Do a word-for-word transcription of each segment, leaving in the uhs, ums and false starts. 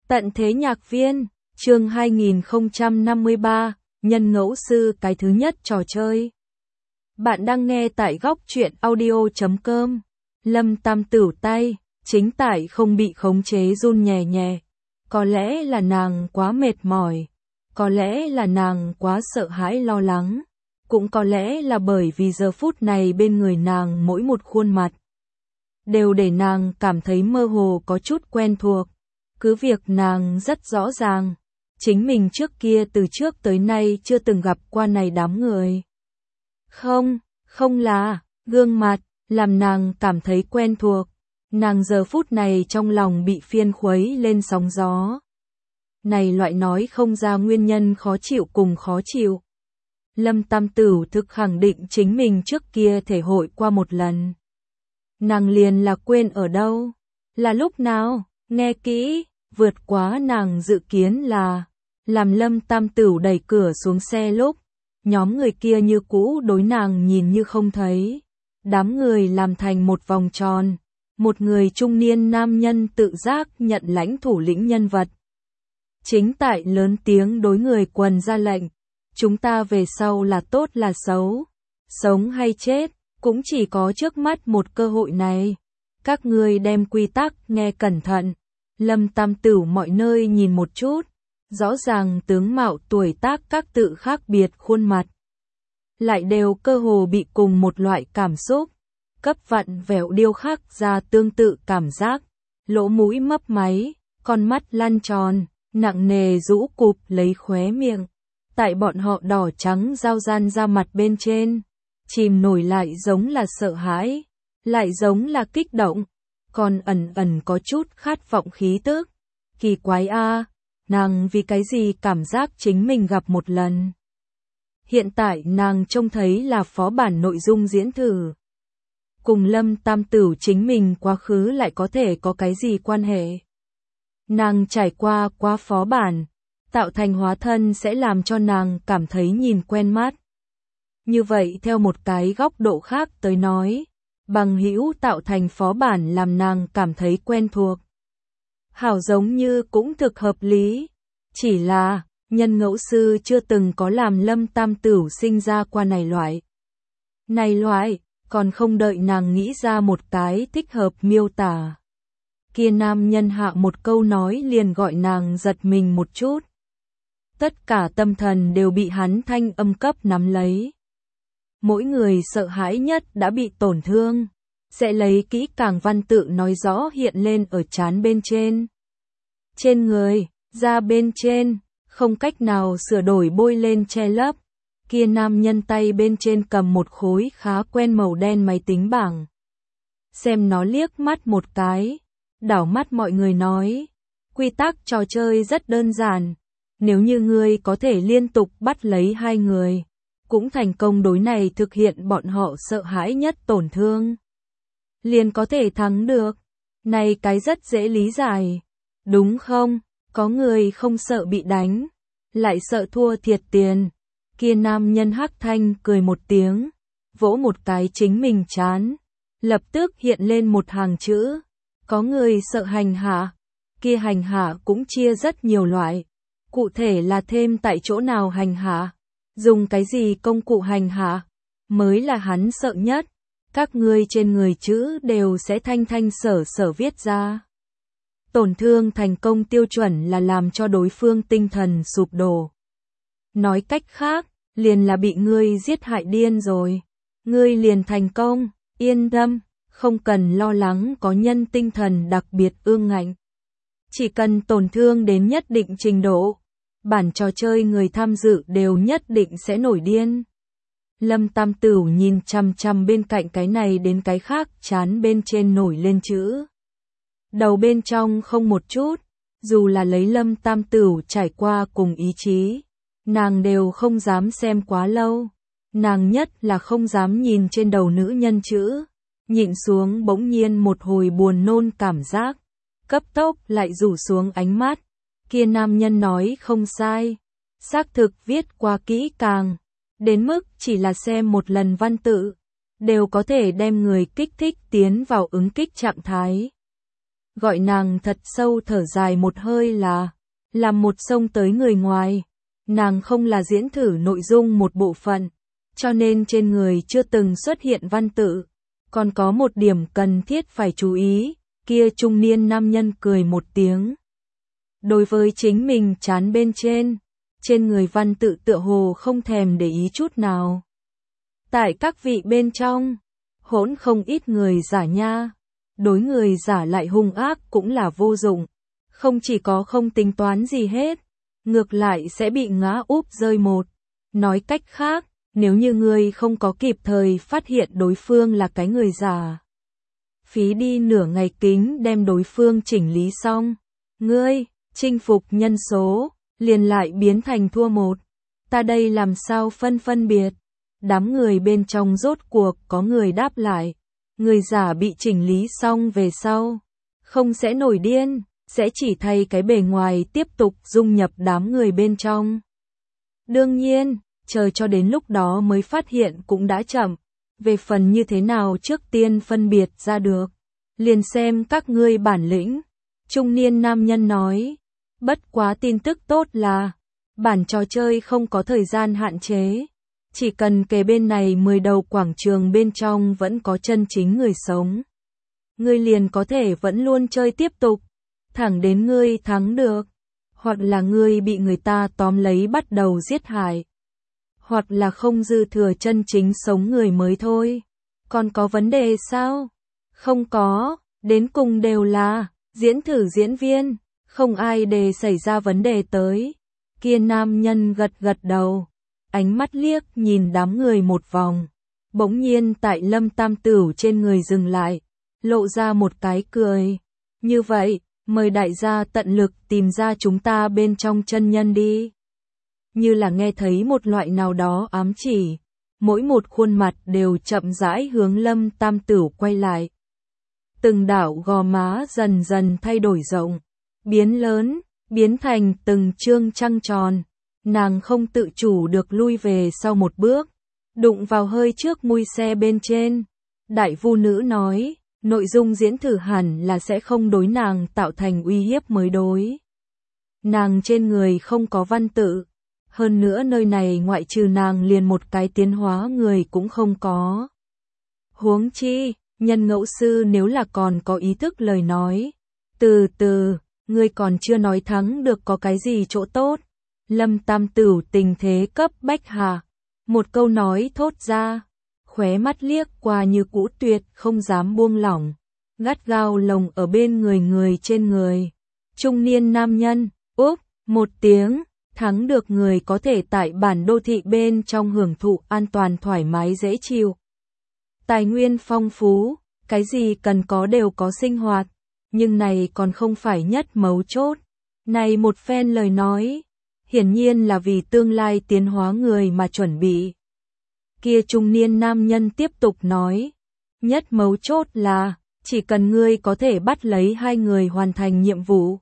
Tận thế nhạc viên, chương hai nghìn không trăm năm mươi ba, nhân ngẫu sư cái thứ nhất trò chơi. Bạn đang nghe tại góc truyện audio chấm com. Lâm Tam Tửu tay, chính tải không bị khống chế run nhẹ nhẹ. Có lẽ là nàng quá mệt mỏi, có lẽ là nàng quá sợ hãi lo lắng, cũng có lẽ là bởi vì giờ phút này bên người nàng mỗi một khuôn mặt đều để nàng cảm thấy mơ hồ có chút quen thuộc. Cứ việc nàng rất rõ ràng, chính mình trước kia từ trước tới nay chưa từng gặp qua này đám người. Không, không là, gương mặt, làm nàng cảm thấy quen thuộc. Nàng giờ phút này trong lòng bị phiên khuấy lên sóng gió. Này loại nói không ra nguyên nhân khó chịu cùng khó chịu. Lâm Tam Tửu thực khẳng định chính mình trước kia thể hội qua một lần. Nàng liền là quên ở đâu, là lúc nào, nghe kỹ, vượt quá nàng dự kiến là, làm Lâm Tam Tửu đẩy cửa xuống xe lúc, nhóm người kia như cũ đối nàng nhìn như không thấy. Đám người làm thành một vòng tròn, một người trung niên nam nhân tự giác nhận lãnh thủ lĩnh nhân vật. Chính tại lớn tiếng đối người quần ra lệnh, chúng ta về sau là tốt là xấu, sống hay chết, cũng chỉ có trước mắt một cơ hội này. Các ngươi đem quy tắc nghe cẩn thận. Lâm Tam Tửu mọi nơi nhìn một chút, rõ ràng tướng mạo tuổi tác các tự khác biệt khuôn mặt, lại đều cơ hồ bị cùng một loại cảm xúc, cấp vặn vẹo điêu khắc ra tương tự cảm giác, lỗ mũi mấp máy, con mắt lăn tròn, nặng nề rũ cụp lấy khóe miệng, tại bọn họ đỏ trắng giao gian ra mặt bên trên, chìm nổi lại giống là sợ hãi, lại giống là kích động, còn ẩn ẩn có chút khát vọng khí tức. Kỳ quái a, nàng vì cái gì cảm giác chính mình gặp một lần. Hiện tại nàng trông thấy là phó bản nội dung diễn thử. Cùng Lâm Tam Tửu chính mình quá khứ lại có thể có cái gì quan hệ. Nàng trải qua quá phó bản, tạo thành hóa thân sẽ làm cho nàng cảm thấy nhìn quen mắt. Như vậy theo một cái góc độ khác tới nói, bằng hữu tạo thành phó bản làm nàng cảm thấy quen thuộc. Hảo giống như cũng thực hợp lý. Chỉ là, nhân ngẫu sư chưa từng có làm Lâm Tam Tửu sinh ra qua này loại. Này loại, còn không đợi nàng nghĩ ra một cái thích hợp miêu tả. Kia nam nhân hạ một câu nói liền gọi nàng giật mình một chút. Tất cả tâm thần đều bị hắn thanh âm cấp nắm lấy. Mỗi người sợ hãi nhất đã bị tổn thương, sẽ lấy kỹ càng văn tự nói rõ hiện lên ở trán bên trên. Trên người, da bên trên, không cách nào sửa đổi bôi lên che lấp. Kia nam nhân tay bên trên cầm một khối khá quen màu đen máy tính bảng. Xem nó liếc mắt một cái, đảo mắt mọi người nói, quy tắc trò chơi rất đơn giản, nếu như ngươi có thể liên tục bắt lấy hai người, cũng thành công đối này thực hiện bọn họ sợ hãi nhất tổn thương, liền có thể thắng được. Này cái rất dễ lý giải, đúng không? Có người không sợ bị đánh, lại sợ thua thiệt tiền. Kia nam nhân hắc thanh cười một tiếng, vỗ một cái chính mình chán, lập tức hiện lên một hàng chữ. Có người sợ hành hạ, kia hành hạ cũng chia rất nhiều loại. Cụ thể là thêm tại chỗ nào hành hạ, dùng cái gì công cụ hành hạ, mới là hắn sợ nhất. Các ngươi trên người chữ đều sẽ thanh thanh sở sở viết ra. Tổn thương thành công tiêu chuẩn là làm cho đối phương tinh thần sụp đổ. Nói cách khác, liền là bị ngươi giết hại điên rồi. Ngươi liền thành công, yên tâm, không cần lo lắng có nhân tinh thần đặc biệt ương ngạnh. Chỉ cần tổn thương đến nhất định trình độ, bản trò chơi người tham dự đều nhất định sẽ nổi điên. Lâm Tam Tửu nhìn chằm chằm bên cạnh cái này đến cái khác chán bên trên nổi lên chữ. Đầu bên trong không một chút, dù là lấy Lâm Tam Tửu trải qua cùng ý chí, nàng đều không dám xem quá lâu. Nàng nhất là không dám nhìn trên đầu nữ nhân chữ, nhịn xuống bỗng nhiên một hồi buồn nôn cảm giác, cấp tốc lại rủ xuống ánh mắt. Kia nam nhân nói không sai, xác thực viết qua kỹ càng, đến mức chỉ là xem một lần văn tự, đều có thể đem người kích thích tiến vào ứng kích trạng thái. gọi nàng thật sâu thở dài một hơi là, làm một xông tới người ngoài. Nàng không là diễn thử nội dung một bộ phận, cho nên trên người chưa từng xuất hiện văn tự. Còn có một điểm cần thiết phải chú ý, kia trung niên nam nhân cười một tiếng. Đối với chính mình chán bên trên, trên người văn tự tựa hồ không thèm để ý chút nào. Tại các vị bên trong, hỗn không ít người giả nha, đối người giả lại hung ác cũng là vô dụng, không chỉ có không tính toán gì hết, ngược lại sẽ bị ngã úp rơi một. Nói cách khác, nếu như ngươi không có kịp thời phát hiện đối phương là cái người giả, phí đi nửa ngày kính đem đối phương chỉnh lý xong, ngươi chinh phục nhân số, liền lại biến thành thua một. Ta đây làm sao phân phân biệt? Đám người bên trong rốt cuộc có người đáp lại, người giả bị chỉnh lý xong về sau, không sẽ nổi điên, sẽ chỉ thay cái bề ngoài tiếp tục dung nhập đám người bên trong. Đương nhiên, chờ cho đến lúc đó mới phát hiện cũng đã chậm, về phần như thế nào trước tiên phân biệt ra được, liền xem các ngươi bản lĩnh. Trung niên nam nhân nói, bất quá tin tức tốt là, bản trò chơi không có thời gian hạn chế. Chỉ cần kề bên này mười đầu quảng trường bên trong vẫn có chân chính người sống, ngươi liền có thể vẫn luôn chơi tiếp tục, thẳng đến ngươi thắng được, hoặc là ngươi bị người ta tóm lấy bắt đầu giết hại, hoặc là không dư thừa chân chính sống người mới thôi. Còn có vấn đề sao? Không có, đến cùng đều là diễn thử diễn viên, không ai để xảy ra vấn đề tới. Kia nam nhân gật gật đầu, ánh mắt liếc nhìn đám người một vòng, bỗng nhiên tại Lâm Tam Tửu trên người dừng lại, lộ ra một cái cười. Như vậy, mời đại gia tận lực tìm ra chúng ta bên trong chân nhân đi. Như là nghe thấy một loại nào đó ám chỉ, mỗi một khuôn mặt đều chậm rãi hướng Lâm Tam Tửu quay lại. Từng đảo gò má dần dần thay đổi rộng, biến lớn, biến thành từng trương trăng tròn. Nàng không tự chủ được lui về sau một bước, đụng vào hơi trước mui xe bên trên. Đại vu nữ nói, nội dung diễn thử hẳn là sẽ không đối nàng tạo thành uy hiếp mới đối. Nàng trên người không có văn tự, hơn nữa nơi này ngoại trừ nàng liền một cái tiến hóa người cũng không có. Huống chi, nhân ngẫu sư nếu là còn có ý thức lời nói, từ từ, ngươi còn chưa nói thắng được có cái gì chỗ tốt. Lâm Tam Tửu tình thế cấp bách hạ, một câu nói thốt ra, khóe mắt liếc qua như cũ tuyệt không dám buông lỏng, gắt gao lồng ở bên người người trên người. Trung niên nam nhân, úp, một tiếng, thắng được người có thể tại bản đô thị bên trong hưởng thụ an toàn thoải mái dễ chịu. Tài nguyên phong phú, cái gì cần có đều có sinh hoạt, nhưng này còn không phải nhất mấu chốt. Này một phen lời nói, hiển nhiên là vì tương lai tiến hóa người mà chuẩn bị. Kia trung niên nam nhân tiếp tục nói, nhất mấu chốt là, chỉ cần ngươi có thể bắt lấy hai người hoàn thành nhiệm vụ,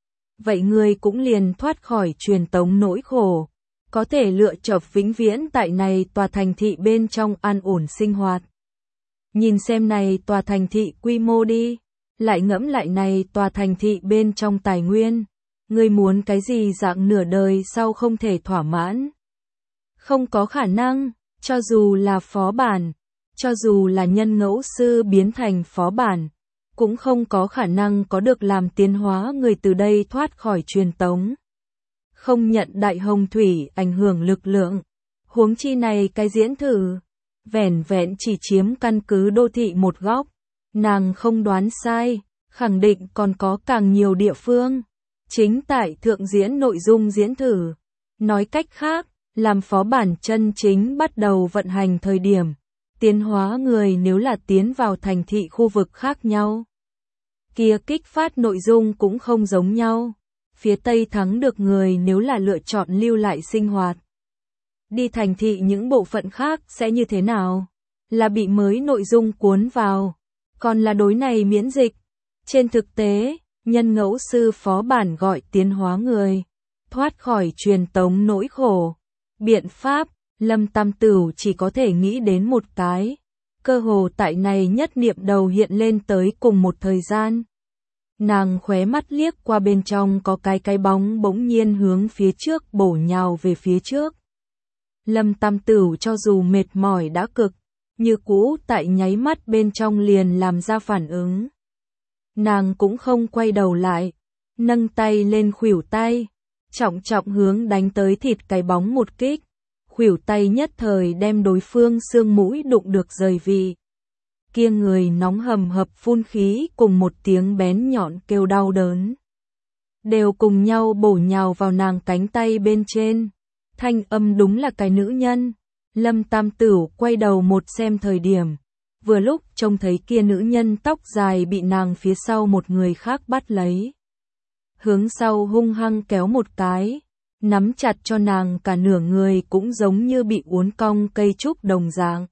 vậy ngươi cũng liền thoát khỏi truyền tống nỗi khổ, có thể lựa chọn vĩnh viễn tại này tòa thành thị bên trong an ổn sinh hoạt. Nhìn xem này tòa thành thị quy mô đi, lại ngẫm lại này tòa thành thị bên trong tài nguyên. Ngươi muốn cái gì dạng nửa đời sau không thể thỏa mãn? Không có khả năng, cho dù là phó bản, cho dù là nhân ngẫu sư biến thành phó bản, cũng không có khả năng có được làm tiến hóa người từ đây thoát khỏi truyền tống. Không nhận đại hồng thủy ảnh hưởng lực lượng, huống chi này cái diễn thử, vẻn vẹn chỉ chiếm căn cứ đô thị một góc, nàng không đoán sai, khẳng định còn có càng nhiều địa phương. Chính tại thượng diễn nội dung diễn thử, nói cách khác, làm phó bản chân chính bắt đầu vận hành thời điểm, tiến hóa người nếu là tiến vào thành thị khu vực khác nhau, kia kích phát nội dung cũng không giống nhau. Phía Tây thắng được người nếu là lựa chọn lưu lại sinh hoạt, đi thành thị những bộ phận khác sẽ như thế nào? Là bị mới nội dung cuốn vào, còn là đối này miễn dịch. Trên thực tế, nhân ngẫu sư phó bản gọi tiến hóa người, thoát khỏi truyền tống nỗi khổ. Biện pháp, Lâm Tam Tửu chỉ có thể nghĩ đến một cái, cơ hồ tại này nhất niệm đầu hiện lên tới cùng một thời gian. Nàng khóe mắt liếc qua bên trong có cái cái bóng bỗng nhiên hướng phía trước bổ nhào về phía trước. Lâm Tam Tửu cho dù mệt mỏi đã cực, như cũ tại nháy mắt bên trong liền làm ra phản ứng. Nàng cũng không quay đầu lại, nâng tay lên khuỷu tay, trọng trọng hướng đánh tới thịt cái bóng một kích. Khuỷu tay nhất thời đem đối phương xương mũi đụng được rời vị. Kia người nóng hầm hập phun khí cùng một tiếng bén nhọn kêu đau đớn. Đều cùng nhau bổ nhào vào nàng cánh tay bên trên. Thanh âm đúng là cái nữ nhân. Lâm Tam Tửu quay đầu một xem thời điểm. Vừa lúc trông thấy kia nữ nhân tóc dài bị nàng phía sau một người khác bắt lấy. Hướng sau hung hăng kéo một cái. Nắm chặt cho nàng cả nửa người cũng giống như bị uốn cong cây trúc đồng dạng.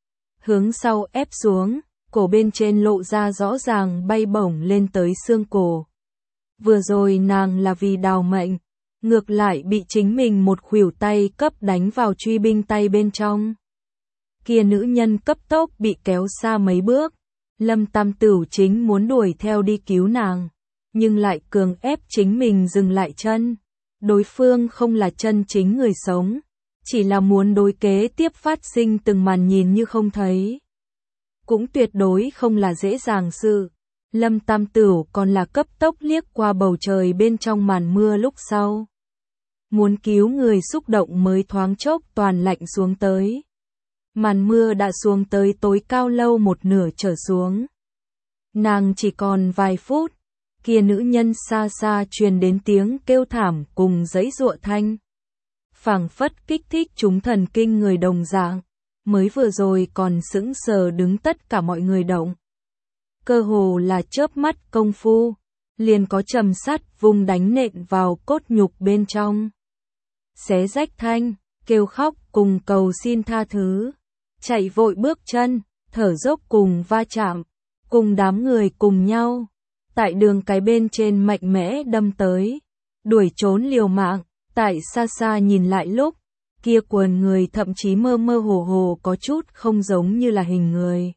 Hướng sau ép xuống, cổ bên trên lộ ra rõ ràng bay bổng lên tới xương cổ. Vừa rồi nàng là vì đào mệnh, ngược lại bị chính mình một khuỷu tay cấp đánh vào truy binh tay bên trong. Kia nữ nhân cấp tốc bị kéo xa mấy bước, Lâm Tam Tửu chính muốn đuổi theo đi cứu nàng, nhưng lại cường ép chính mình dừng lại chân. Đối phương không là chân chính người sống, chỉ là muốn đối kế tiếp phát sinh từng màn nhìn như không thấy. Cũng tuyệt đối không là dễ dàng sự. Lâm Tam Tửu còn là cấp tốc liếc qua bầu trời bên trong màn mưa lúc sau. Muốn cứu người xúc động mới thoáng chốc toàn lạnh xuống tới. Màn mưa đã xuống tới tối cao lâu một nửa trở xuống. Nàng chỉ còn vài phút. Kia nữ nhân xa xa truyền đến tiếng kêu thảm cùng giãy giụa thanh. Phảng phất kích thích chúng thần kinh người đồng dạng, mới vừa rồi còn sững sờ đứng tất cả mọi người động. Cơ hồ là chớp mắt công phu, liền có trầm sắt vùng đánh nện vào cốt nhục bên trong. Xé rách thanh, kêu khóc cùng cầu xin tha thứ, chạy vội bước chân, thở dốc cùng va chạm, cùng đám người cùng nhau. Tại đường cái bên trên mạnh mẽ đâm tới, đuổi trốn liều mạng, tại xa xa nhìn lại lúc, kia quần người thậm chí mơ mơ hồ hồ có chút không giống như là hình người.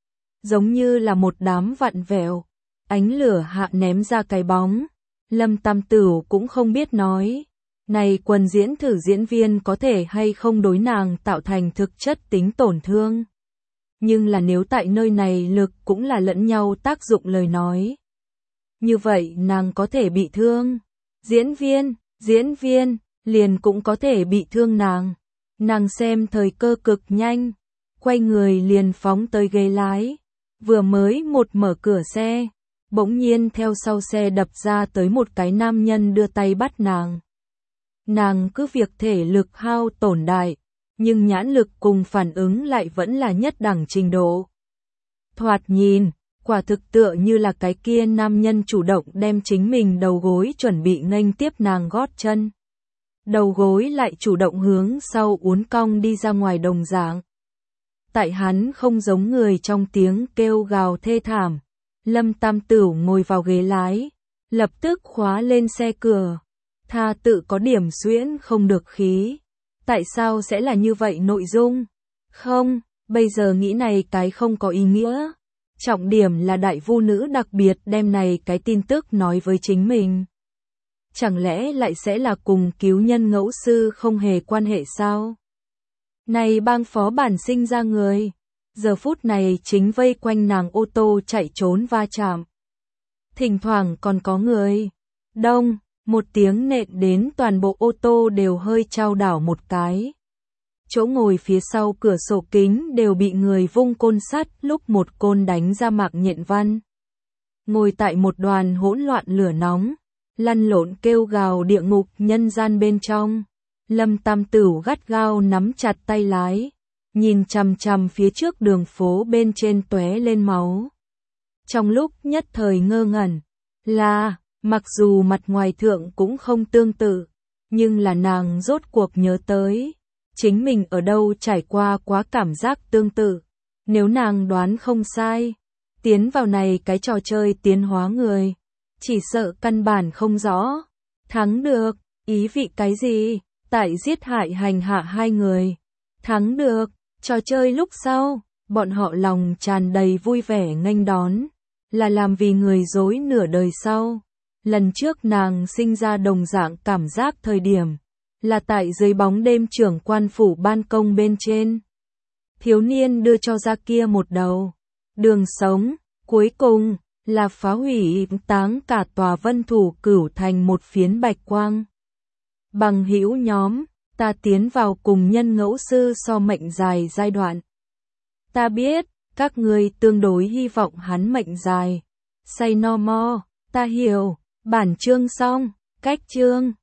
Giống như là một đám vặn vẹo, ánh lửa hạ ném ra cái bóng, Lâm Tam Tửu cũng không biết nói, này quần diễn thử diễn viên có thể hay không đối nàng tạo thành thực chất tính tổn thương. Nhưng là nếu tại nơi này lực cũng là lẫn nhau tác dụng lời nói. Như vậy nàng có thể bị thương. Diễn viên, diễn viên, liền cũng có thể bị thương nàng. Nàng xem thời cơ cực nhanh, quay người liền phóng tới ghế lái. Vừa mới một mở cửa xe, bỗng nhiên theo sau xe đập ra tới một cái nam nhân đưa tay bắt nàng. Nàng cứ việc thể lực hao tổn đại, nhưng nhãn lực cùng phản ứng lại vẫn là nhất đẳng trình độ. Thoạt nhìn, quả thực tựa như là cái kia nam nhân chủ động đem chính mình đầu gối chuẩn bị nghênh tiếp nàng gót chân. Đầu gối lại chủ động hướng sau uốn cong đi ra ngoài đồng dạng. Tại hắn không giống người trong tiếng kêu gào thê thảm, Lâm Tam Tửu ngồi vào ghế lái, lập tức khóa lên xe cửa. Tha tự có điểm xuyễn không được khí. Tại sao sẽ là như vậy nội dung? Không, bây giờ nghĩ này cái không có ý nghĩa. Trọng điểm là đại vu nữ đặc biệt đem này cái tin tức nói với chính mình. Chẳng lẽ lại sẽ là cùng cứu nhân ngẫu sư không hề quan hệ sao? Này bang phó bản sinh ra người, giờ phút này chính vây quanh nàng ô tô chạy trốn va chạm. Thỉnh thoảng còn có người. Đông, một tiếng nện đến toàn bộ ô tô đều hơi chao đảo một cái. Chỗ ngồi phía sau cửa sổ kính đều bị người vung côn sắt lúc một côn đánh ra mạc nhện văn. Ngồi tại một đoàn hỗn loạn lửa nóng, lăn lộn kêu gào địa ngục nhân gian bên trong. Lâm Tam Tửu gắt gao nắm chặt tay lái, nhìn chằm chằm phía trước đường phố bên trên tóe lên máu. Trong lúc nhất thời ngơ ngẩn, là, mặc dù mặt ngoài thượng cũng không tương tự, nhưng là nàng rốt cuộc nhớ tới. Chính mình ở đâu trải qua quá cảm giác tương tự. Nếu nàng đoán không sai, tiến vào này cái trò chơi tiến hóa người, chỉ sợ căn bản không rõ. Thắng được, ý vị cái gì? Tại giết hại hành hạ hai người. Thắng được, trò chơi lúc sau, bọn họ lòng tràn đầy vui vẻ nghênh đón. là làm vì người dối nửa đời sau. Lần trước nàng sinh ra đồng dạng cảm giác thời điểm, là tại dưới bóng đêm trưởng quan phủ ban công bên trên. Thiếu niên đưa cho ra kia một đầu đường sống, cuối cùng là phá hủy táng cả tòa Vân Thủ Cửu thành một phiến bạch quang. Bằng hữu nhóm, ta tiến vào cùng Nhân Ngẫu Sư so mệnh dài giai đoạn. Ta biết, các ngươi tương đối hy vọng hắn mệnh dài. Say no more, ta hiểu, bản chương xong, cách chương.